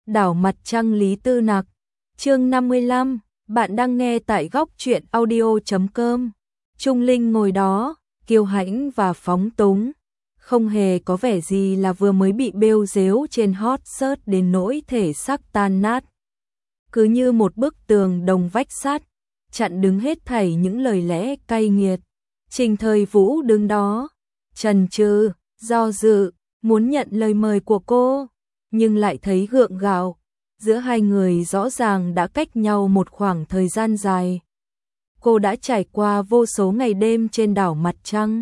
Đảo mặt trăng Lý Tư Nặc. Chương 55, bạn đang nghe tại góc truyện audio.com. Trung Linh ngồi đó, kiêu hãnh và phóng túng, không hề có vẻ gì là vừa mới bị bêu dếu trên hot search đến nỗi thể xác tan nát. Cứ như một bức tường đồng vách sắt, chặn đứng hết thảy những lời lẽ cay nghiệt. Trình Thời Vũ đứng đó, chần chừ, do dự, muốn nhận lời mời của cô, nhưng lại thấy gượng gạo. Giữa hai người rõ ràng đã cách nhau một khoảng thời gian dài. Cô đã trải qua vô số ngày đêm trên đảo mặt trăng.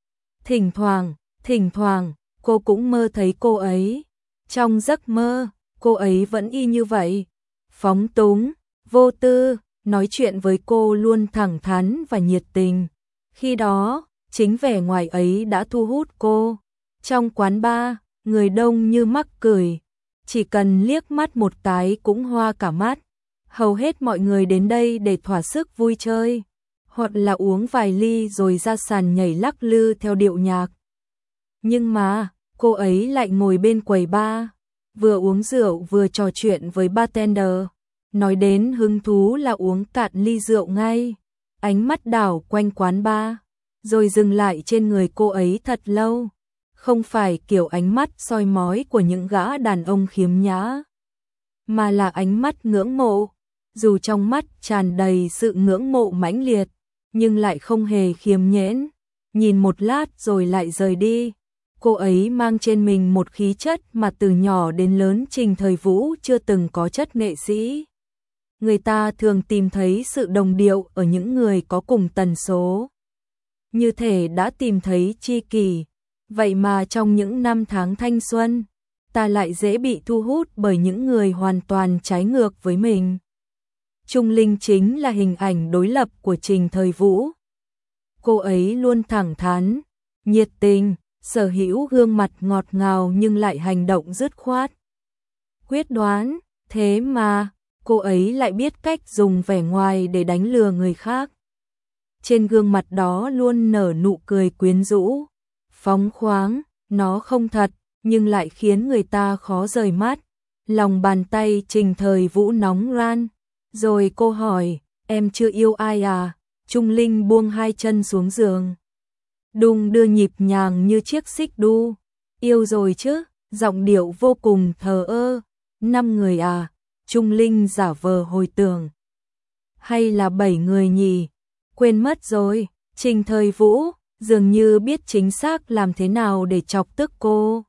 Thỉnh thoảng, cô cũng mơ thấy cô ấy. Trong giấc mơ, cô ấy vẫn y như vậy. Phóng túng, vô tư, nói chuyện với cô luôn thẳng thắn và nhiệt tình. Khi đó, chính vẻ ngoài ấy đã thu hút cô. Trong quán bar, người đông như mắc cười. Chỉ cần liếc mắt một cái cũng hoa cả mắt. Hầu hết mọi người đến đây để thỏa sức vui chơi, hoặc là uống vài ly rồi ra sàn nhảy lắc lư theo điệu nhạc. Nhưng mà, cô ấy lại ngồi bên quầy bar, vừa uống rượu vừa trò chuyện với bartender. Nói đến hứng thú là uống cạn ly rượu ngay. Ánh mắt đảo quanh quán bar, rồi dừng lại trên người cô ấy thật lâu. Không phải kiểu ánh mắt soi mói của những gã đàn ông khiếm nhã, mà là ánh mắt ngưỡng mộ. Dù trong mắt tràn đầy sự ngưỡng mộ mãnh liệt, nhưng lại không hề khiêm nhẽn. Nhìn một lát rồi lại rời đi. Cô ấy mang trên mình một khí chất mà từ nhỏ đến lớn Trình Thời Vũ chưa từng có chất nghệ sĩ. Người ta thường tìm thấy sự đồng điệu ở những người có cùng tần số. Như thể đã tìm thấy tri kỷ. Vậy mà trong những năm tháng thanh xuân, ta lại dễ bị thu hút bởi những người hoàn toàn trái ngược với mình. Trung Linh chính là hình ảnh đối lập của Trình Thời Vũ. Cô ấy luôn thẳng thắn, nhiệt tình, sở hữu gương mặt ngọt ngào nhưng lại hành động dứt khoát, quyết đoán. Thế mà, cô ấy lại biết cách dùng vẻ ngoài để đánh lừa người khác. Trên gương mặt đó luôn nở nụ cười quyến rũ, phóng khoáng. Nó không thật, nhưng lại khiến người ta khó rời mắt. Lòng bàn tay Trình Thời Vũ nóng ran. Rồi cô hỏi, em chưa yêu ai à? Trung Linh buông hai chân xuống giường, đung đưa nhịp nhàng như chiếc xích đu. Yêu rồi chứ, giọng điệu vô cùng thờ ơ. 5 người à? Trung Linh giả vờ hồi tưởng. Hay là 7 người nhỉ? Quên mất rồi. Trình Thời Vũ dường như biết chính xác làm thế nào để chọc tức cô.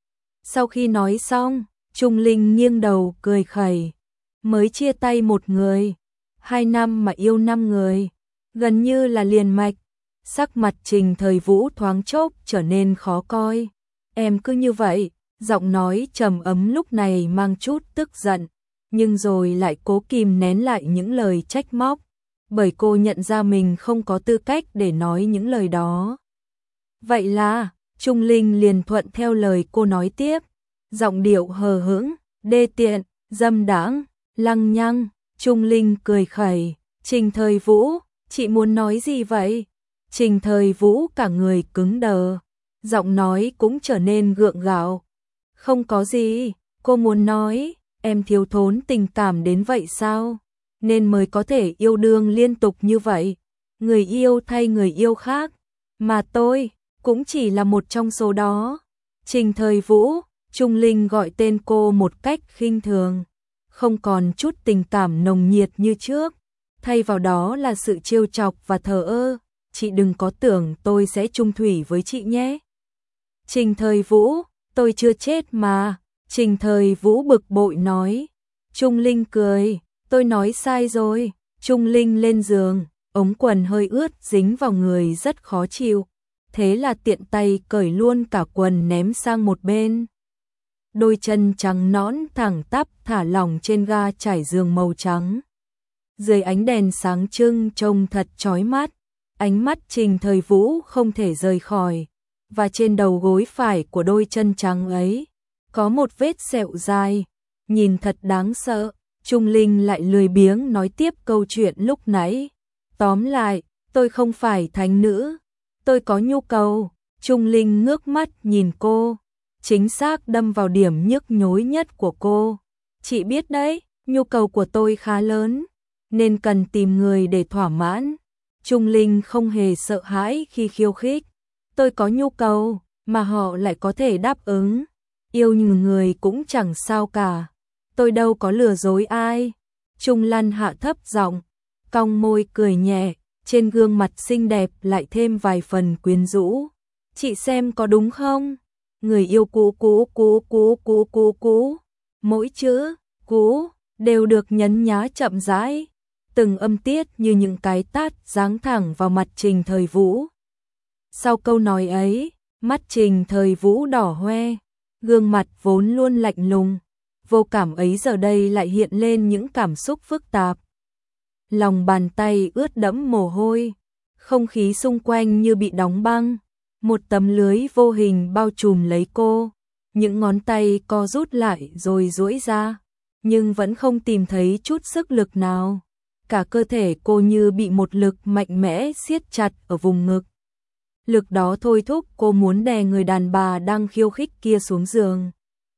Sau khi nói xong, Trung Linh nghiêng đầu cười khẩy. Mới chia tay một người, 2 năm mà yêu 5 người, gần như là liền mạch. Sắc mặt Trình Thời Vũ thoáng chốc trở nên khó coi. Em cứ như vậy. Giọng nói trầm ấm lúc này mang chút tức giận, nhưng rồi lại cố kìm nén lại những lời trách móc, bởi cô nhận ra mình không có tư cách để nói những lời đó. Vậy là, Trung Linh liền thuận theo lời cô nói tiếp, giọng điệu hờ hững, đê tiện, dâm đãng, lăng nhăng. Trung Linh cười khẩy, Trình Thời Vũ, chị muốn nói gì vậy? Trình Thời Vũ cả người cứng đờ, giọng nói cũng trở nên gượng gạo. Không có gì, cô muốn nói, em thiếu thốn tình cảm đến vậy sao? Nên mới có thể yêu đương liên tục như vậy, người yêu thay người yêu khác, mà tôi cũng chỉ là một trong số đó. Trình Thời Vũ, Trung Linh gọi tên cô một cách khinh thường, không còn chút tình cảm nồng nhiệt như trước, thay vào đó là sự trêu chọc và thờ ơ. Chị đừng có tưởng tôi sẽ chung thủy với chị nhé. Trình Thời Vũ, tôi chưa chết mà. Trình Thời Vũ bực bội nói. Trung Linh cười, tôi nói sai rồi. Trung Linh lên giường, ống quần hơi ướt dính vào người rất khó chịu. Thế là tiện tay cởi luôn cả quần ném sang một bên. Đôi chân trắng nõn thẳng tắp thả lỏng trên ga trải giường màu trắng. Dưới ánh đèn sáng trưng trông thật chói mắt. Ánh mắt Trình Thời Vũ không thể rời khỏi. Và trên đầu gối phải của đôi chân trắng ấy, có một vết sẹo dài, nhìn thật đáng sợ. Trung Linh lại lười biếng nói tiếp câu chuyện lúc nãy. Tóm lại, tôi không phải thánh nữ, tôi có nhu cầu. Trung Linh ngước mắt nhìn cô, chính xác đâm vào điểm nhức nhối nhất của cô. Chị biết đấy, nhu cầu của tôi khá lớn, nên cần tìm người để thỏa mãn. Trung Linh không hề sợ hãi khi khiêu khích. Tôi có nhu cầu, mà họ lại có thể đáp ứng. Yêu người cũng chẳng sao cả. Tôi đâu có lừa dối ai. Trung Lân hạ thấp giọng, cong môi cười nhẹ, trên gương mặt xinh đẹp lại thêm vài phần quyến rũ. Chị xem có đúng không? Người yêu cũ. Mỗi chữ cũ đều được nhấn nhá chậm rãi, từng âm tiết như những cái tát giáng thẳng vào mặt Trình Thời Vũ. Sau câu nói ấy, mắt Trình Thời Vũ đỏ hoe, gương mặt vốn luôn lạnh lùng, vô cảm ấy giờ đây lại hiện lên những cảm xúc phức tạp. Lòng bàn tay ướt đẫm mồ hôi, không khí xung quanh như bị đóng băng, một tấm lưới vô hình bao trùm lấy cô, những ngón tay co rút lại rồi duỗi ra, nhưng vẫn không tìm thấy chút sức lực nào. Cả cơ thể cô như bị một lực mạnh mẽ siết chặt ở vùng ngực. Lực đó thôi thúc cô muốn đè người đàn bà đang khiêu khích kia xuống giường.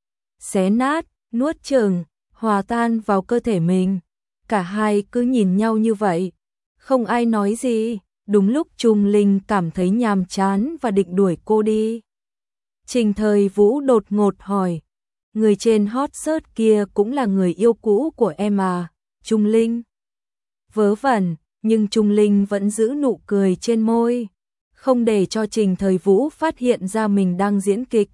Xé nát, nuốt chửng, hòa tan vào cơ thể mình. Cả hai cứ nhìn nhau như vậy, không ai nói gì. Đúng lúc Trung Linh cảm thấy nhàm chán và định đuổi cô đi, Trình Thời Vũ đột ngột hỏi, người trên hot search kia cũng là người yêu cũ của em à? Trung Linh vớ vẩn, nhưng Trung Linh vẫn giữ nụ cười trên môi, không để cho Trình Thời Vũ phát hiện ra mình đang diễn kịch.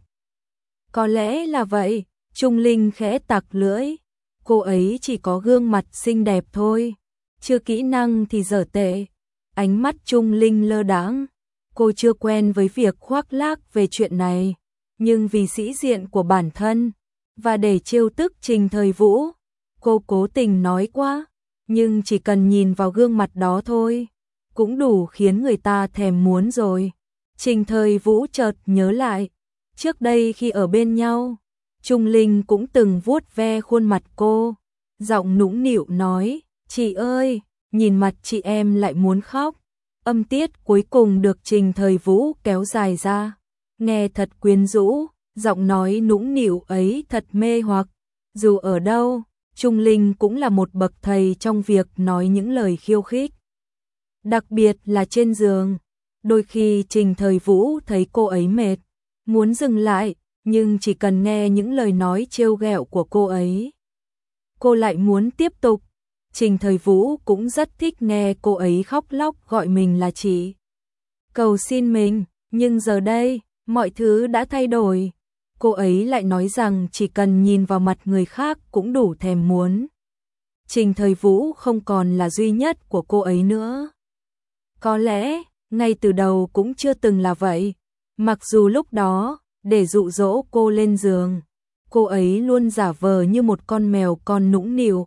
Có lẽ là vậy, Trung Linh khẽ tặc lưỡi, cô ấy chỉ có gương mặt xinh đẹp thôi, chưa kỹ năng thì dở tệ. Ánh mắt Trung Linh lơ đãng, cô chưa quen với việc khoác lác về chuyện này, nhưng vì sĩ diện của bản thân và để trêu tức Trình Thời Vũ, cô cố tình nói quá, nhưng chỉ cần nhìn vào gương mặt đó thôi, cũng đủ khiến người ta thèm muốn rồi. Trình Thời Vũ chợt nhớ lại, trước đây khi ở bên nhau, Trung Linh cũng từng vuốt ve khuôn mặt cô, giọng nũng nịu nói, chị ơi, nhìn mặt chị em lại muốn khóc. Âm tiết cuối cùng được Trình Thời Vũ kéo dài ra, nghe thật quyến rũ, giọng nói nũng nịu ấy thật mê hoặc. Dù ở đâu, Trung Linh cũng là một bậc thầy trong việc nói những lời khiêu khích. Đặc biệt là trên giường, đôi khi Trình Thời Vũ thấy cô ấy mệt, muốn dừng lại, nhưng chỉ cần nghe những lời nói trêu ghẹo của cô ấy, cô lại muốn tiếp tục. Trình Thời Vũ cũng rất thích nghe cô ấy khóc lóc gọi mình là chị, cầu xin mình, nhưng giờ đây, mọi thứ đã thay đổi. Cô ấy lại nói rằng chỉ cần nhìn vào mặt người khác cũng đủ thèm muốn. Trình Thời Vũ không còn là duy nhất của cô ấy nữa. Có lẽ, ngay từ đầu cũng chưa từng là vậy. Mặc dù lúc đó, để dụ dỗ cô lên giường, cô ấy luôn giả vờ như một con mèo con nũng nịu,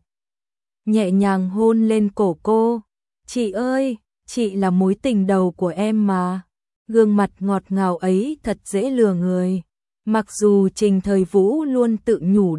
nhẹ nhàng hôn lên cổ cô. Chị ơi, chị là mối tình đầu của em mà. Gương mặt ngọt ngào ấy thật dễ lừa người. Mặc dù Trình Thời Vũ luôn tự nhủ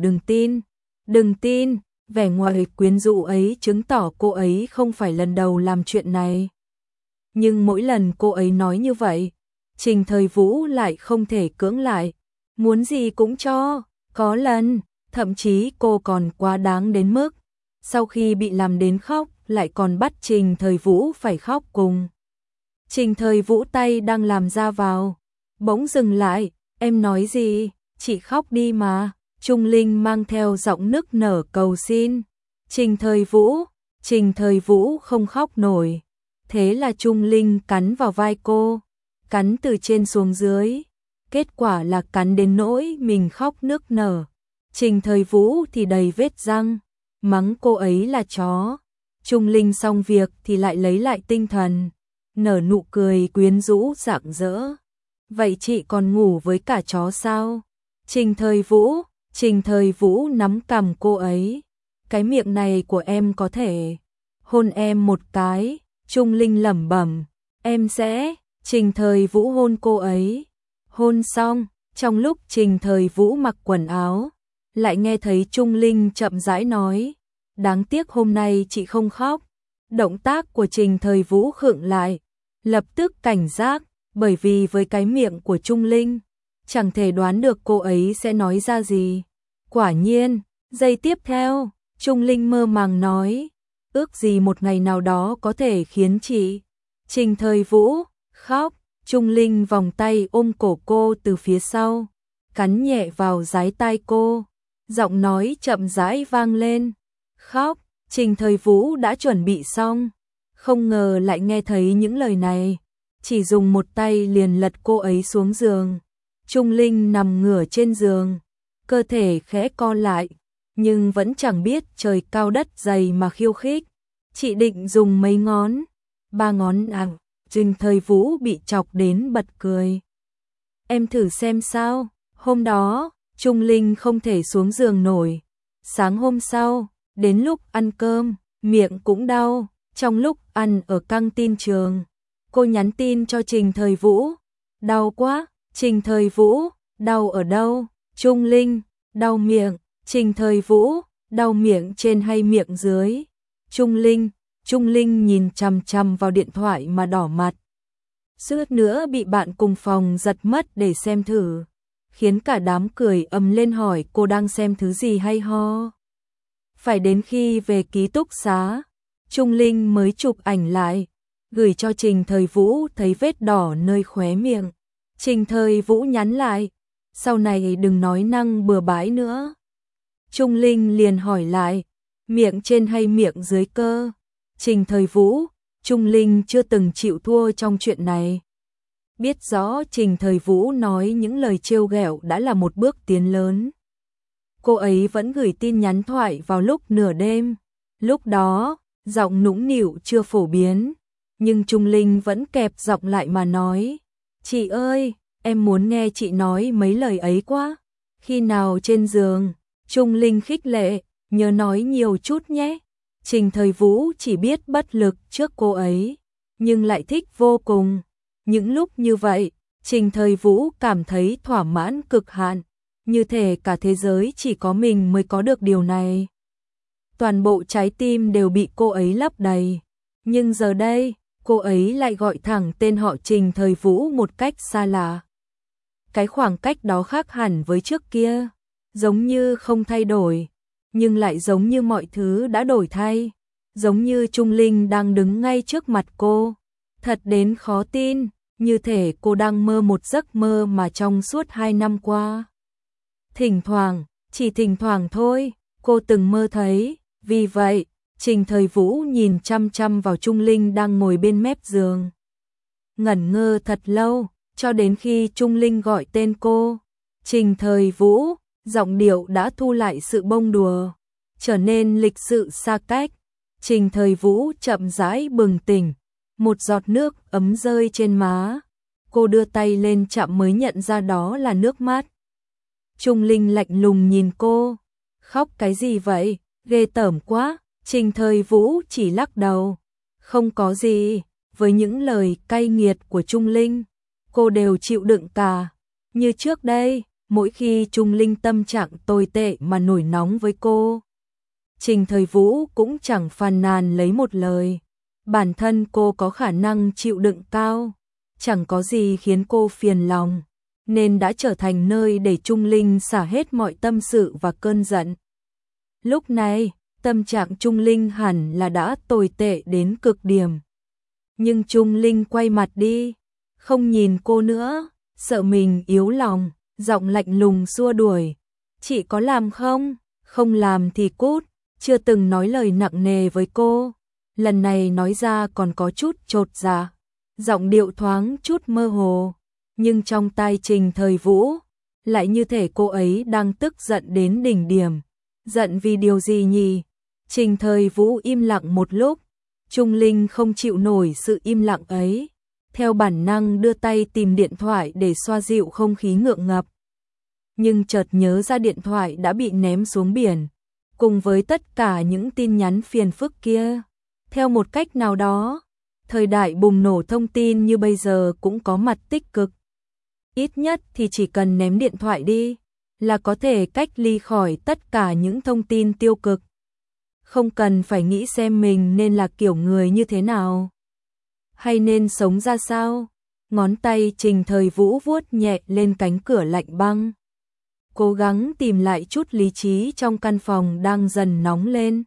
đừng tin, vẻ ngoài quyến rũ ấy chứng tỏ cô ấy không phải lần đầu làm chuyện này. Nhưng mỗi lần cô ấy nói như vậy, Trình Thời Vũ lại không thể cưỡng lại, muốn gì cũng cho. Có lần, thậm chí cô còn quá đáng đến mức sau khi bị làm đến khóc lại còn bắt Trình Thời Vũ phải khóc cùng. Trình Thời Vũ tay đang làm ra vào, bỗng dừng lại, em nói gì, chị khóc đi mà. Trung Linh mang theo giọng nức nở cầu xin. Trình Thời Vũ không khóc nổi. Thế là Trung Linh cắn vào vai cô, cắn từ trên xuống dưới. Kết quả là cắn đến nỗi mình khóc nức nở. Trình Thời Vũ thì đầy vết răng, mắng cô ấy là chó. Trung Linh xong việc thì lại lấy lại tinh thần, nở nụ cười quyến rũ rạng rỡ. Vậy chị còn ngủ với cả chó sao? Trình Thời Vũ nắm cằm cô ấy. Cái miệng này của em có thể hôn em một cái. Trung Linh lẩm bẩm, em sẽ. Trình Thời Vũ hôn cô ấy. Hôn xong, trong lúc Trình Thời Vũ mặc quần áo, lại nghe thấy Trung Linh chậm rãi nói, đáng tiếc hôm nay chị không khóc. Động tác của Trình Thời Vũ khựng lại, lập tức cảnh giác, bởi vì với cái miệng của Trung Linh, chẳng thể đoán được cô ấy sẽ nói ra gì. Quả nhiên, Giây tiếp theo, Trung Linh mơ màng nói, ước gì một ngày nào đó có thể khiến chị Trình Thời Vũ khóc. Trung Linh vòng tay ôm cổ cô từ phía sau, cắn nhẹ vào dái tai cô, giọng nói chậm rãi vang lên, khóc. Trình Thời Vũ đã chuẩn bị xong, không ngờ lại nghe thấy những lời này, chỉ dùng một tay liền lật cô ấy xuống giường. Trung Linh nằm ngửa trên giường, cơ thể khẽ co lại, nhưng vẫn chẳng biết trời cao đất dày mà khiêu khích. Chị định dùng mấy ngón, 3 ngón à? Trình Thời Vũ bị chọc đến bật cười. Em thử xem sao. Hôm đó, Trung Linh không thể xuống giường nổi. Sáng hôm sau, đến lúc ăn cơm, miệng cũng đau. Trong lúc ăn ở căng tin trường, cô nhắn tin cho Trình Thời Vũ. Đau quá. Trình Thời Vũ, đau ở đâu? Trung Linh, đau miệng. Trình Thời Vũ, đau miệng trên hay miệng dưới? Trung Linh nhìn chằm chằm vào điện thoại mà đỏ mặt. Suýt nữa bị bạn cùng phòng giật mất để xem thử, khiến cả đám cười ầm lên hỏi cô đang xem thứ gì hay ho. Phải đến khi về ký túc xá, Trung Linh mới chụp ảnh lại, gửi cho Trình Thời Vũ thấy vết đỏ nơi khóe miệng. Trình Thời Vũ nhắn lại, sau này đừng nói năng bừa bãi nữa. Trung Linh liền hỏi lại, miệng trên hay miệng dưới cơ? Trình Thời Vũ, Trung Linh chưa từng chịu thua trong chuyện này. Biết rõ Trình Thời Vũ nói những lời trêu ghẹo đã là một bước tiến lớn. Cô ấy vẫn gửi tin nhắn thoại vào lúc nửa đêm. Lúc đó, giọng nũng nịu chưa phổ biến, nhưng Trung Linh vẫn kẹp giọng lại mà nói, chị ơi, em muốn nghe chị nói mấy lời ấy quá. Khi nào trên giường? Trung Linh khích lệ, nhớ nói nhiều chút nhé. Trình Thời Vũ chỉ biết bất lực trước cô ấy, nhưng lại thích vô cùng. Những lúc như vậy, Trình Thời Vũ cảm thấy thỏa mãn cực hạn, như thể cả thế giới chỉ có mình mới có được điều này. Toàn bộ trái tim đều bị cô ấy lấp đầy, nhưng giờ đây, cô ấy lại gọi thẳng tên họ Trình Thời Vũ một cách xa lạ. Cái khoảng cách đó khác hẳn với trước kia, giống như không thay đổi, nhưng lại giống như mọi thứ đã đổi thay, giống như Trung Linh đang đứng ngay trước mặt cô, thật đến khó tin, như thể cô đang mơ một giấc mơ mà trong suốt 2 năm qua. Thỉnh thoảng, chỉ thỉnh thoảng thôi, cô từng mơ thấy, vì vậy, Trình Thời Vũ nhìn chăm chăm vào Trung Linh đang ngồi bên mép giường. Ngẩn ngơ thật lâu, cho đến khi Trung Linh gọi tên cô, Trình Thời Vũ, giọng điệu đã thu lại sự bông đùa, trở nên lịch sự xa cách. Trình Thời Vũ chậm rãi bừng tỉnh, một giọt nước ấm rơi trên má. Cô đưa tay lên chạm mới nhận ra đó là nước mắt. Trung Linh lạnh lùng nhìn cô, khóc cái gì vậy, ghê tởm quá. Trình Thời Vũ chỉ lắc đầu, không có gì. Với những lời cay nghiệt của Trung Linh, cô đều chịu đựng cả. Như trước đây, mỗi khi Trung Linh tâm trạng tồi tệ mà nổi nóng với cô, Trình Thời Vũ cũng chẳng phàn nàn lấy một lời. Bản thân cô có khả năng chịu đựng cao, chẳng có gì khiến cô phiền lòng, nên đã trở thành nơi để Trung Linh xả hết mọi tâm sự và cơn giận. Lúc này, tâm trạng Trung Linh hẳn là đã tồi tệ đến cực điểm. Nhưng Trung Linh quay mặt đi, không nhìn cô nữa, sợ mình yếu lòng, giọng lạnh lùng xua đuổi. Chị có làm không? Không làm thì cút. Chưa từng nói lời nặng nề với cô, lần này nói ra còn có chút chột dạ, giọng điệu thoáng chút mơ hồ, nhưng trong tai Trình Thời Vũ, lại như thể cô ấy đang tức giận đến đỉnh điểm. Giận vì điều gì nhỉ? Trình Thời Vũ im lặng một lúc, Trung Linh không chịu nổi sự im lặng ấy, theo bản năng đưa tay tìm điện thoại để xoa dịu không khí ngượng ngập. Nhưng chợt nhớ ra điện thoại đã bị ném xuống biển, cùng với tất cả những tin nhắn phiền phức kia. Theo một cách nào đó, thời đại bùng nổ thông tin như bây giờ cũng có mặt tích cực. Ít nhất thì chỉ cần ném điện thoại đi, là có thể cách ly khỏi tất cả những thông tin tiêu cực. Không cần phải nghĩ xem mình nên là kiểu người như thế nào, hay nên sống ra sao. Ngón tay Trình Thời Vũ vuốt nhẹ lên cánh cửa lạnh băng. cố gắng tìm lại chút lý trí trong căn phòng đang dần nóng lên.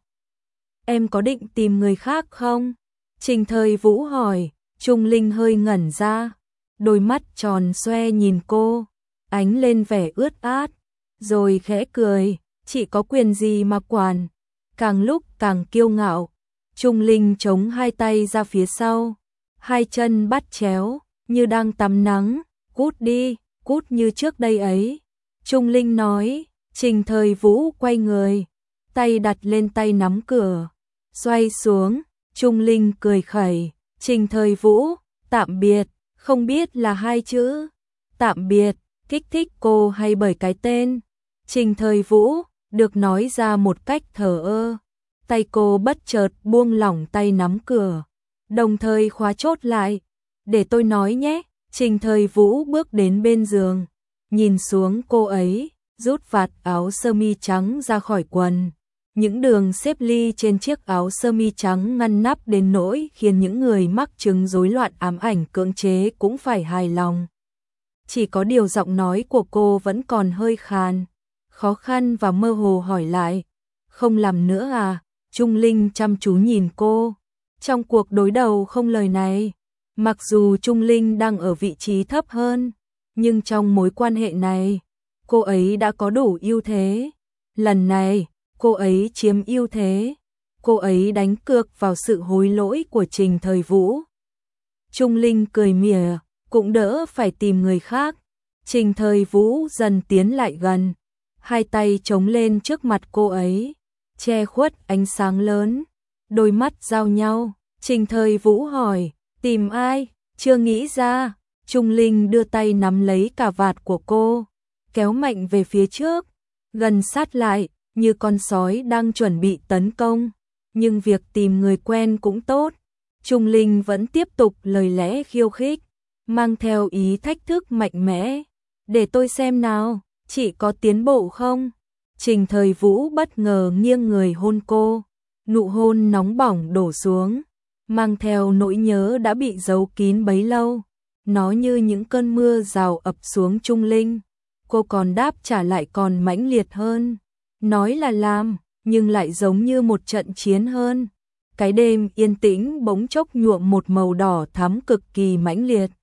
Em có định tìm người khác không? Trình Thời Vũ hỏi. Trung Linh hơi ngẩn ra, đôi mắt tròn xoe nhìn cô, ánh lên vẻ ướt át, rồi khẽ cười, chị có quyền gì mà quản. Càng lúc càng kiêu ngạo, Trung Linh chống hai tay ra phía sau, hai chân bắt chéo, như đang tắm nắng, cút đi, cút như trước đây ấy. Trung Linh nói. Trình Thời Vũ quay người, tay đặt lên tay nắm cửa, xoay xuống, Trung Linh cười khẩy. Trình Thời Vũ, tạm biệt, không biết là hai chữ tạm biệt kích thích cô hay bởi cái tên Trình Thời Vũ được nói ra một cách thờ ơ. Tay cô bất chợt buông lỏng tay nắm cửa, đồng thời khóa chốt lại. Để tôi nói nhé. Trình Thời Vũ bước đến bên giường, nhìn xuống cô ấy, rút vạt áo sơ mi trắng ra khỏi quần. Những đường xếp ly trên chiếc áo sơ mi trắng ngăn nắp đến nỗi khiến những người mắc chứng rối loạn ám ảnh cưỡng chế cũng phải hài lòng. Chỉ có điều giọng nói của cô vẫn còn hơi khàn, khó khăn và mơ hồ hỏi lại. Không làm nữa à? Trung Linh chăm chú nhìn cô. Trong cuộc đối đầu không lời này, mặc dù Trung Linh đang ở vị trí thấp hơn, nhưng trong mối quan hệ này, cô ấy đã có đủ ưu thế. Lần này, cô ấy chiếm ưu thế, cô ấy đánh cược vào sự hối lỗi của Trình Thời Vũ. Trung Linh cười mỉa, cũng đỡ phải tìm người khác. Trình Thời Vũ dần tiến lại gần, hai tay chống lên trước mặt cô ấy, che khuất ánh sáng lớn, đôi mắt giao nhau. Trình Thời Vũ hỏi, tìm ai? Chưa nghĩ ra. Trung Linh đưa tay nắm lấy cà vạt của cô, kéo mạnh về phía trước, gần sát lại, như con sói đang chuẩn bị tấn công. Nhưng việc tìm người quen cũng tốt. Trung Linh vẫn tiếp tục lời lẽ khiêu khích, mang theo ý thách thức mạnh mẽ. Để tôi xem nào, chị có tiến bộ không? Trình Thời Vũ bất ngờ nghiêng người hôn cô, nụ hôn nóng bỏng đổ xuống, mang theo nỗi nhớ đã bị giấu kín bấy lâu. Nó như những cơn mưa rào ập xuống Trung Linh. Cô còn đáp trả lại còn mãnh liệt hơn. Nói là làm, nhưng lại giống như một trận chiến hơn. Cái đêm yên tĩnh bỗng chốc nhuộm một màu đỏ thắm cực kỳ mãnh liệt.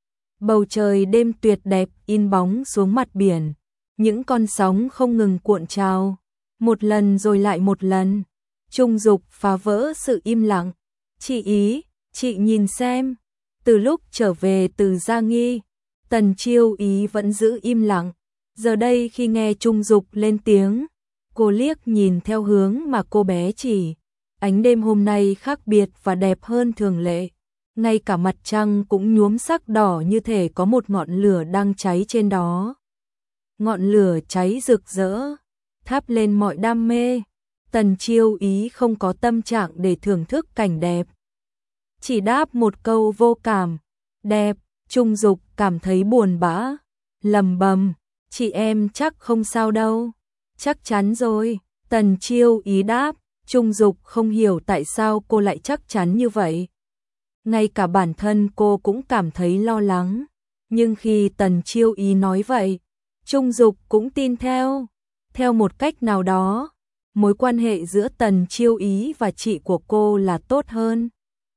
Bầu trời đêm tuyệt đẹp in bóng xuống mặt biển. Những con sóng không ngừng cuộn trào, một lần rồi lại một lần. Trung Dục phá vỡ sự im lặng. Chị Ý, chị nhìn xem. Từ lúc trở về từ Gia Nghi, Tần Chiêu Ý vẫn giữ im lặng. Giờ đây khi nghe Trung Dục lên tiếng, cô liếc nhìn theo hướng mà cô bé chỉ. Ánh đêm hôm nay khác biệt và đẹp hơn thường lệ. Ngay cả mặt trăng cũng nhuốm sắc đỏ như thể có một ngọn lửa đang cháy trên đó. Ngọn lửa cháy rực rỡ, thắp lên mọi đam mê. Tần Chiêu Ý không có tâm trạng để thưởng thức cảnh đẹp, chỉ đáp một câu vô cảm. Đẹp. Trung Dục cảm thấy buồn bã, lầm bầm, chị em chắc không sao đâu. Chắc chắn rồi. Tần Chiêu Ý đáp. Trung Dục không hiểu tại sao cô lại chắc chắn như vậy. Ngay cả bản thân cô cũng cảm thấy lo lắng. Nhưng khi Tần Chiêu Ý nói vậy, Trung Dục cũng tin theo. Theo một cách nào đó, mối quan hệ giữa Tần Chiêu Ý và chị của cô là tốt hơn.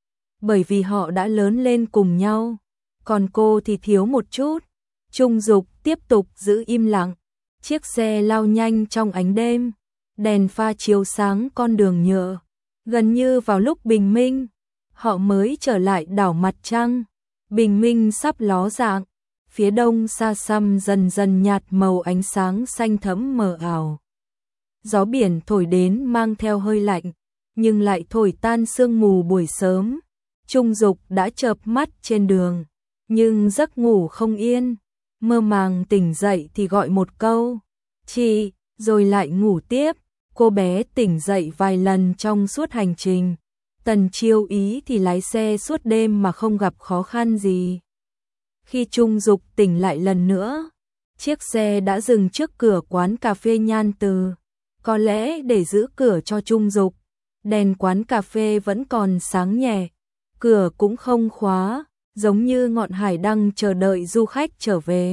Bởi vì họ đã lớn lên cùng nhau, còn cô thì thiếu một chút. Trung Dục tiếp tục giữ im lặng. Chiếc xe lao nhanh trong ánh đêm, đèn pha chiếu sáng con đường nhựa. Gần như vào lúc bình minh, họ mới trở lại đảo Mặt Trăng. Bình minh sắp ló dạng, phía đông xa xăm dần dần nhạt màu ánh sáng xanh thẫm mờ ảo. Gió biển thổi đến mang theo hơi lạnh, nhưng lại thổi tan sương mù buổi sớm. Trung Dục đã chợp mắt trên đường, nhưng giấc ngủ không yên. Mơ màng tỉnh dậy thì gọi một câu, chị, rồi lại ngủ tiếp. Cô bé tỉnh dậy vài lần trong suốt hành trình. Tần Chiêu Ý thì lái xe suốt đêm mà không gặp khó khăn gì. Khi Trung Dục tỉnh lại lần nữa, chiếc xe đã dừng trước cửa quán cà phê Nhan Từ. Có lẽ để giữ cửa cho Trung Dục, đèn quán cà phê vẫn còn sáng nhẹ, cửa cũng không khóa, giống như ngọn hải đăng chờ đợi du khách trở về.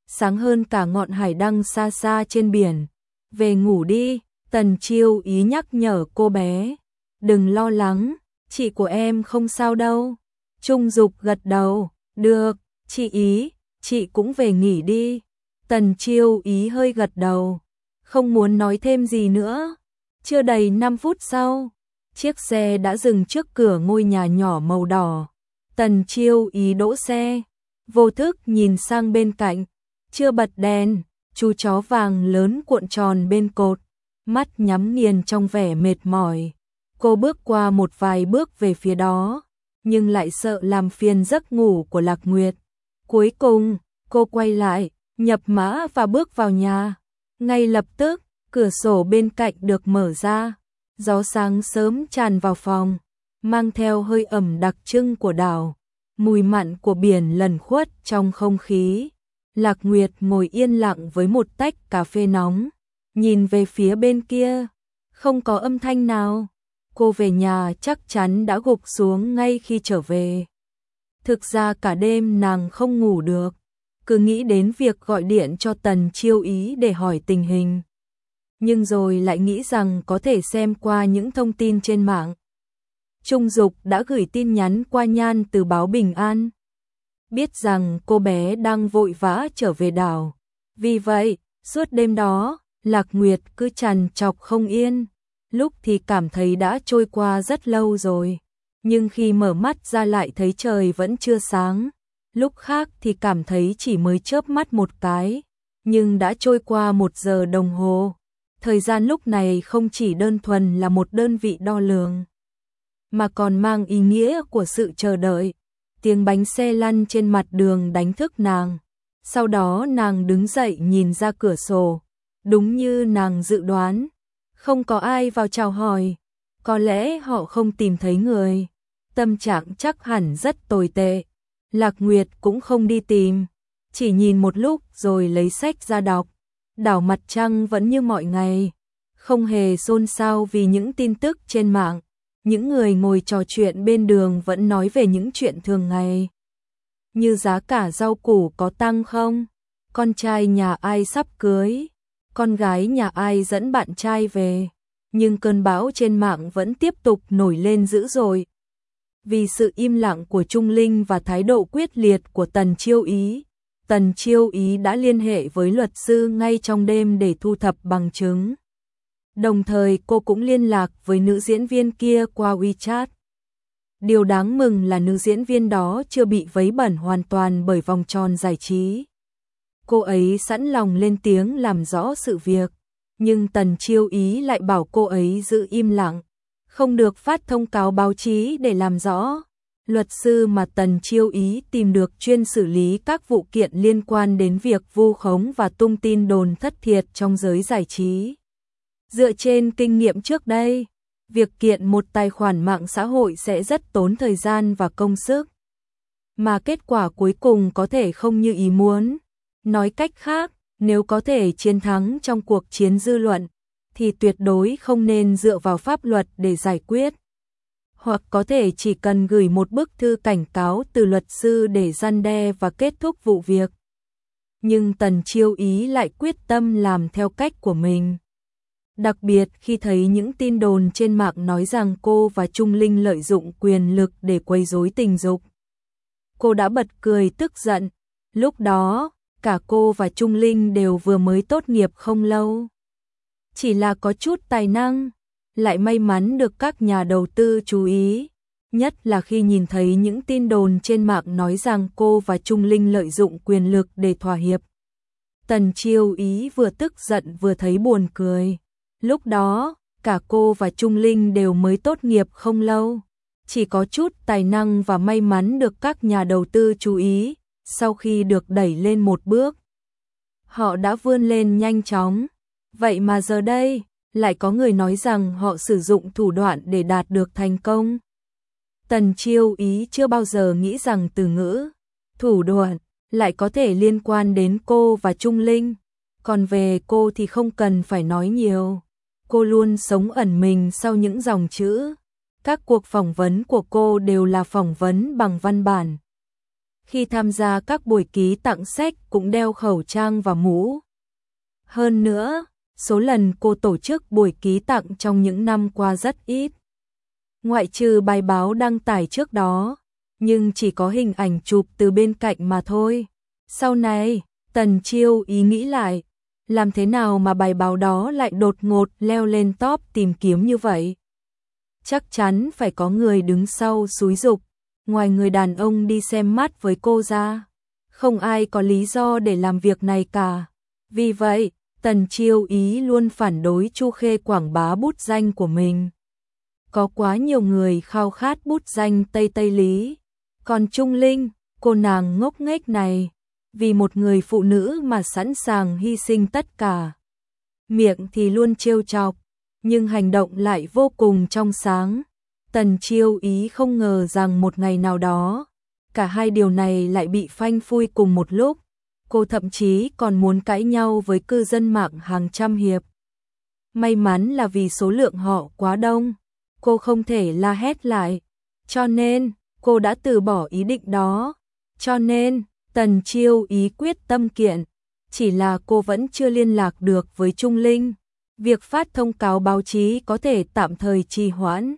sáng hơn cả ngọn hải đăng xa xa trên biển. Về ngủ đi, Tần Chiêu Ý nhắc nhở cô bé. Đừng lo lắng, chị của em không sao đâu. Trung Dục gật đầu, được, chị Ý, chị cũng về nghỉ đi. Tần Chiêu Ý hơi gật đầu, không muốn nói thêm gì nữa. Chưa đầy 5 phút sau, chiếc xe đã dừng trước cửa ngôi nhà nhỏ màu đỏ. Tần Chiêu Ý đỗ xe, vô thức nhìn sang bên cạnh, chưa bật đèn, chú chó vàng lớn cuộn tròn bên cột, mắt nhắm nghiền trong vẻ mệt mỏi. Cô bước qua một vài bước về phía đó, nhưng lại sợ làm phiền giấc ngủ của Lạc Nguyệt. Cuối cùng, cô quay lại, nhập mã và bước vào nhà. Ngay lập tức, cửa sổ bên cạnh được mở ra, gió sáng sớm tràn vào phòng, mang theo hơi ẩm đặc trưng của đảo, mùi mặn của biển lẩn khuất trong không khí. Lạc Nguyệt ngồi yên lặng với một tách cà phê nóng, nhìn về phía bên kia, không có âm thanh nào. Cô về nhà chắc chắn đã gục xuống ngay khi trở về. Thực ra cả đêm nàng không ngủ được, cứ nghĩ đến việc gọi điện cho Tần Chiêu Ý để hỏi tình hình. Nhưng rồi lại nghĩ rằng có thể xem qua những thông tin trên mạng. Trung Dục đã gửi tin nhắn qua Nhan từ báo bình an, biết rằng cô bé đang vội vã trở về đảo. Vì vậy, suốt đêm đó, Lạc Nguyệt cứ trằn trọc không yên. Lúc thì cảm thấy đã trôi qua rất lâu rồi, nhưng khi mở mắt ra lại thấy trời vẫn chưa sáng. Lúc khác thì cảm thấy chỉ mới chớp mắt một cái, nhưng đã trôi qua 1 giờ đồng hồ. Thời gian lúc này không chỉ đơn thuần là một đơn vị đo lường, mà còn mang ý nghĩa của sự chờ đợi. Tiếng bánh xe lăn trên mặt đường đánh thức nàng. Sau đó nàng đứng dậy nhìn ra cửa sổ. Đúng như nàng dự đoán, không có ai vào chào hỏi. Có lẽ họ không tìm thấy người. Tâm trạng chắc hẳn rất tồi tệ. Lạc Nguyệt cũng không đi tìm, chỉ nhìn một lúc rồi lấy sách ra đọc. Đảo Mặt Trăng vẫn như mọi ngày, không hề xôn xao vì những tin tức trên mạng. Những người ngồi trò chuyện bên đường vẫn nói về những chuyện thường ngày. Như giá cả rau củ có tăng không? Con trai nhà ai sắp cưới? Con gái nhà ai dẫn bạn trai về? Nhưng cơn bão trên mạng vẫn tiếp tục nổi lên dữ dội. Vì sự im lặng của Trung Linh và thái độ quyết liệt của Tần Chiêu Ý, Tần Chiêu Ý đã liên hệ với luật sư ngay trong đêm để thu thập bằng chứng. Đồng thời cô cũng liên lạc với nữ diễn viên kia qua WeChat. Điều đáng mừng là nữ diễn viên đó chưa bị vấy bẩn hoàn toàn bởi vòng tròn giải trí. Cô ấy sẵn lòng lên tiếng làm rõ sự việc, nhưng Tần Chiêu Ý lại bảo cô ấy giữ im lặng, không được phát thông cáo báo chí để làm rõ. Luật sư mà Tần Chiêu Ý tìm được chuyên xử lý các vụ kiện liên quan đến việc vu khống và tung tin đồn thất thiệt trong giới giải trí. Dựa trên kinh nghiệm trước đây, việc kiện một tài khoản mạng xã hội sẽ rất tốn thời gian và công sức, mà kết quả cuối cùng có thể không như ý muốn. Nói cách khác, nếu có thể chiến thắng trong cuộc chiến dư luận, thì tuyệt đối không nên dựa vào pháp luật để giải quyết. Hoặc có thể chỉ cần gửi một bức thư cảnh cáo từ luật sư để răn đe và kết thúc vụ việc. Nhưng Tần Chiêu Ý lại quyết tâm làm theo cách của mình. Đặc biệt khi thấy những tin đồn trên mạng nói rằng cô và Trung Linh lợi dụng quyền lực để quấy rối tình dục. Cô đã bật cười tức giận. Lúc đó, cả cô và Trung Linh đều vừa mới tốt nghiệp không lâu. Chỉ là có chút tài năng, lại may mắn được các nhà đầu tư chú ý. Nhất là khi nhìn thấy những tin đồn trên mạng nói rằng cô và Trung Linh lợi dụng quyền lực để thỏa hiệp. Tần Chiêu Ý vừa tức giận vừa thấy buồn cười. Lúc đó, cả cô và Trung Linh đều mới tốt nghiệp không lâu. Chỉ có chút tài năng và may mắn được các nhà đầu tư chú ý. Sau khi được đẩy lên một bước, họ đã vươn lên nhanh chóng. Vậy mà giờ đây, lại có người nói rằng họ sử dụng thủ đoạn để đạt được thành công. Tần Chiêu Ý chưa bao giờ nghĩ rằng từ ngữ thủ đoạn lại có thể liên quan đến cô và Trung Linh. Còn về cô thì không cần phải nói nhiều. Cô luôn sống ẩn mình sau những dòng chữ. Các cuộc phỏng vấn của cô đều là phỏng vấn bằng văn bản. Khi tham gia các buổi ký tặng sách cũng đeo khẩu trang và mũ. Hơn nữa, số lần cô tổ chức buổi ký tặng trong những năm qua rất ít. Ngoại trừ bài báo đăng tải trước đó, nhưng chỉ có hình ảnh chụp từ bên cạnh mà thôi. Sau này, Tần Chiêu Ý nghĩ lại, làm thế nào mà bài báo đó lại đột ngột leo lên top tìm kiếm như vậy? Chắc chắn phải có người đứng sau xúi giục, ngoài người đàn ông đi xem mắt với cô ra, không ai có lý do để làm việc này cả. Vì vậy, Tần Chiêu Ý luôn phản đối Chu Khê quảng bá bút danh của mình. Có quá nhiều người khao khát bút danh Tây Tây Lý, còn Trung Linh, cô nàng ngốc nghếch này, vì một người phụ nữ mà sẵn sàng hy sinh tất cả. Miệng thì luôn trêu chọc, nhưng hành động lại vô cùng trong sáng. Tần Chiêu Ý không ngờ rằng một ngày nào đó, cả hai điều này lại bị phanh phui cùng một lúc. Cô thậm chí còn muốn cãi nhau với cư dân mạng hàng trăm hiệp. May mắn là vì số lượng họ quá đông, cô không thể la hét lại, cho nên cô đã từ bỏ ý định đó. Cho nên, Tần Chiêu Ý quyết tâm kiện, chỉ là cô vẫn chưa liên lạc được với Trung Linh. Việc phát thông cáo báo chí có thể tạm thời trì hoãn.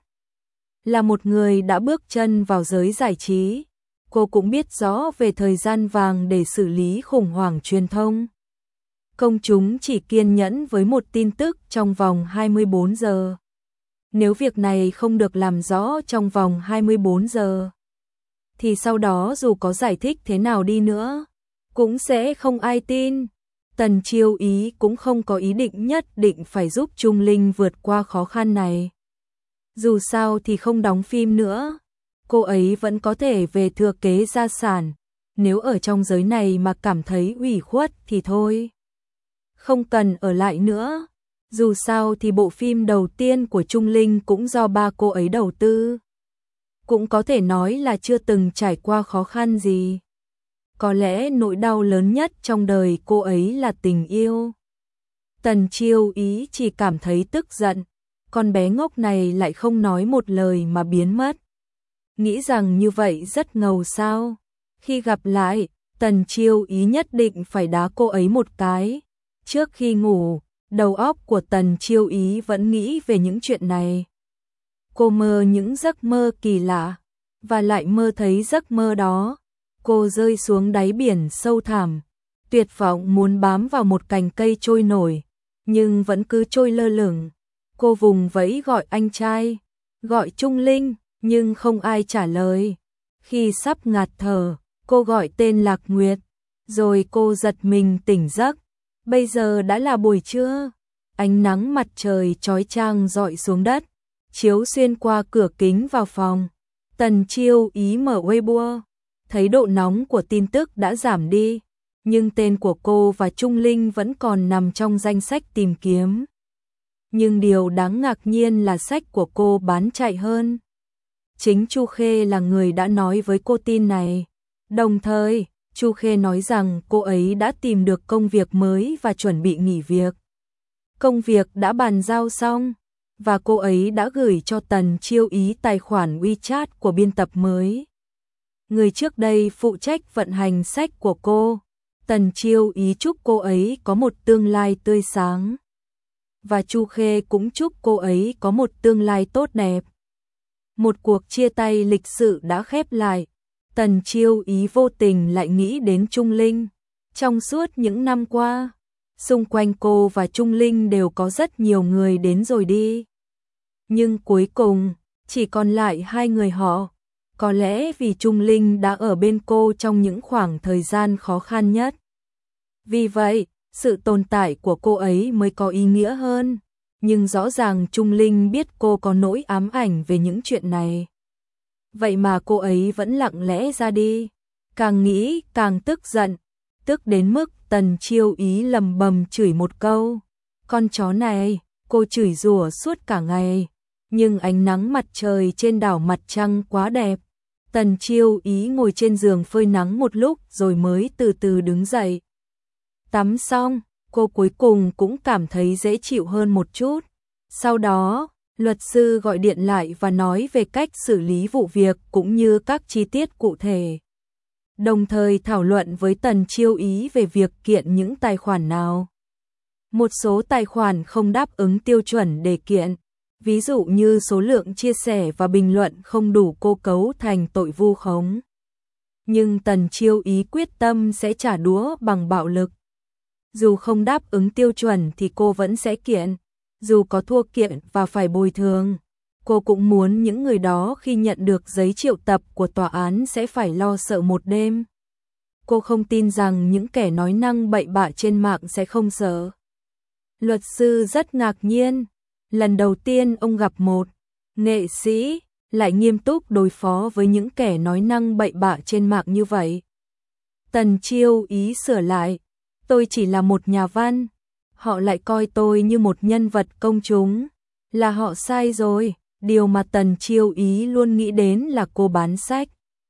Là một người đã bước chân vào giới giải trí, cô cũng biết rõ về thời gian vàng để xử lý khủng hoảng truyền thông. Công chúng chỉ kiên nhẫn với một tin tức trong vòng 24 giờ. Nếu việc này không được làm rõ trong vòng 24 giờ, thì sau đó dù có giải thích thế nào đi nữa, cũng sẽ không ai tin. Tần Chiêu Ý cũng không có ý định nhất định phải giúp Trung Linh vượt qua khó khăn này. Dù sao thì không đóng phim nữa, cô ấy vẫn có thể về thừa kế gia sản. Nếu ở trong giới này mà cảm thấy ủy khuất thì thôi, không cần ở lại nữa. Dù sao thì bộ phim đầu tiên của Trung Linh cũng do ba cô ấy đầu tư. Cũng có thể nói là chưa từng trải qua khó khăn gì. Có lẽ nỗi đau lớn nhất trong đời cô ấy là tình yêu. Tần Chiêu Ý chỉ cảm thấy tức giận, con bé ngốc này lại không nói một lời mà biến mất. Nghĩ rằng như vậy rất ngầu sao? Khi gặp lại, Tần Chiêu Ý nhất định phải đá cô ấy một cái. Trước khi ngủ, đầu óc của Tần Chiêu Ý vẫn nghĩ về những chuyện này. Cô mơ những giấc mơ kỳ lạ, và lại mơ thấy giấc mơ đó. Cô rơi xuống đáy biển sâu thẳm, tuyệt vọng muốn bám vào một cành cây trôi nổi, nhưng vẫn cứ trôi lơ lửng. Cô vùng vẫy gọi anh trai, gọi Trung Linh, nhưng không ai trả lời. Khi sắp ngạt thở, cô gọi tên Lạc Nguyệt, rồi cô giật mình tỉnh giấc. Bây giờ đã là buổi trưa, ánh nắng mặt trời chói chang rọi xuống đất, chiếu xuyên qua cửa kính vào phòng. Tần Chiêu Ý mở Weibo, thấy độ nóng của tin tức đã giảm đi, nhưng tên của cô và Trung Linh vẫn còn nằm trong danh sách tìm kiếm. Nhưng điều đáng ngạc nhiên là sách của cô bán chạy hơn. Chính Chu Khê là người đã nói với cô tin này. Đồng thời, Chu Khê nói rằng cô ấy đã tìm được công việc mới và chuẩn bị nghỉ việc. Công việc đã bàn giao xong, và cô ấy đã gửi cho Tần Chiêu Ý tài khoản WeChat của biên tập mới. Người trước đây phụ trách vận hành sách của cô. Tần Chiêu Ý chúc cô ấy có một tương lai tươi sáng. Và Chu Khê cũng chúc cô ấy có một tương lai tốt đẹp. Một cuộc chia tay lịch sự đã khép lại. Tần Chiêu Ý vô tình lại nghĩ đến Trung Linh. Trong suốt những năm qua, xung quanh cô và Trung Linh đều có rất nhiều người đến rồi đi. Nhưng cuối cùng, chỉ còn lại hai người họ. Có lẽ vì Trung Linh đã ở bên cô trong những khoảng thời gian khó khăn nhất. Vì vậy, sự tồn tại của cô ấy mới có ý nghĩa hơn. Nhưng rõ ràng Trung Linh biết cô có nỗi ám ảnh về những chuyện này. Vậy mà cô ấy vẫn lặng lẽ ra đi. Càng nghĩ càng tức giận. Tức đến mức Tần Chiêu Ý lầm bầm chửi một câu. Con chó này, cô chửi rủa suốt cả ngày. Nhưng ánh nắng mặt trời trên đảo Mặt Trăng quá đẹp. Tần Chiêu Ý ngồi trên giường phơi nắng một lúc rồi mới từ từ đứng dậy. Tắm xong, cô cuối cùng cũng cảm thấy dễ chịu hơn một chút. Sau đó, luật sư gọi điện lại và nói về cách xử lý vụ việc cũng như các chi tiết cụ thể. đồng thời thảo luận với Tần Chiêu Ý về việc kiện những tài khoản nào. Một số tài khoản không đáp ứng tiêu chuẩn để kiện, ví dụ như số lượng chia sẻ và bình luận không đủ cô cấu thành tội vu khống. Nhưng Tần Chiêu Ý quyết tâm sẽ trả đũa bằng bạo lực. Dù không đáp ứng tiêu chuẩn thì cô vẫn sẽ kiện, dù có thua kiện và phải bồi thường. Cô cũng muốn những người đó khi nhận được giấy triệu tập của tòa án sẽ phải lo sợ một đêm. Cô không tin rằng những kẻ nói năng bậy bạ trên mạng sẽ không sợ. Luật sư rất ngạc nhiên, lần đầu tiên ông gặp một nghệ sĩ lại nghiêm túc đối phó với những kẻ nói năng bậy bạ trên mạng như vậy. Tần Chiêu Ý sửa lại, tôi chỉ là một nhà văn, họ lại coi tôi như một nhân vật công chúng, là họ sai rồi. Điều mà Tần Chiêu Ý luôn nghĩ đến là cô bán sách,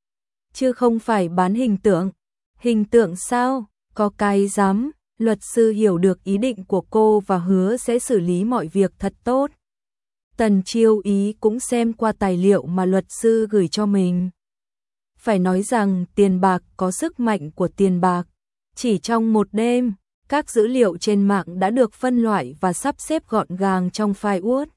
chứ không phải bán hình tượng. Hình tượng sao? Có cái dám. Luật sư hiểu được ý định của cô và hứa sẽ xử lý mọi việc thật tốt. Tần Chiêu Ý cũng xem qua tài liệu mà luật sư gửi cho mình. Phải nói rằng tiền bạc có sức mạnh của tiền bạc. Chỉ trong một đêm, các dữ liệu trên mạng đã được phân loại và sắp xếp gọn gàng trong file Word.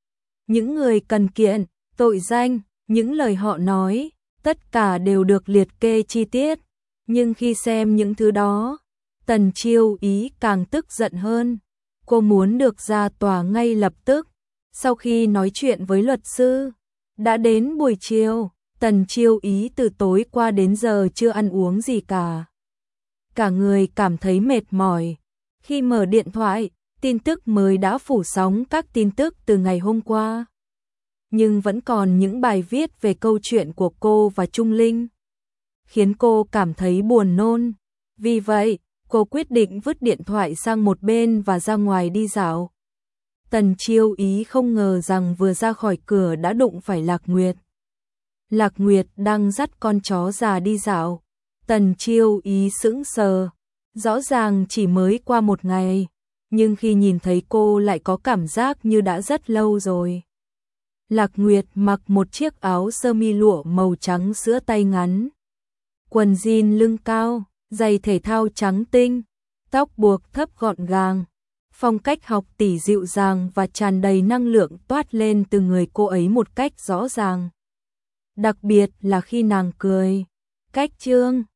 Những người cần kiện, tội danh, những lời họ nói, tất cả đều được liệt kê chi tiết. Nhưng khi xem những thứ đó, Tần Chiêu Ý càng tức giận hơn. Cô muốn được ra tòa ngay lập tức. Sau khi nói chuyện với luật sư, đã đến buổi chiều, Tần Chiêu Ý từ tối qua đến giờ chưa ăn uống gì cả. Cả người cảm thấy mệt mỏi. Khi mở điện thoại, tin tức mới đã phủ sóng các tin tức từ ngày hôm qua. Nhưng vẫn còn những bài viết về câu chuyện của cô và Trung Linh, khiến cô cảm thấy buồn nôn. Vì vậy, cô quyết định vứt điện thoại sang một bên và ra ngoài đi dạo. Tần Chiêu Ý không ngờ rằng vừa ra khỏi cửa đã đụng phải Lạc Nguyệt. Lạc Nguyệt đang dắt con chó già đi dạo. Tần Chiêu Ý sững sờ. Rõ ràng chỉ mới qua một ngày, nhưng khi nhìn thấy cô lại có cảm giác như đã rất lâu rồi. Lạc Nguyệt mặc một chiếc áo sơ mi lụa màu trắng sữa tay ngắn, quần jean lưng cao, giày thể thao trắng tinh, tóc buộc thấp gọn gàng. Phong cách học tỷ dịu dàng và tràn đầy năng lượng toát lên từ người cô ấy một cách rõ ràng. Đặc biệt là khi nàng cười. Cách chương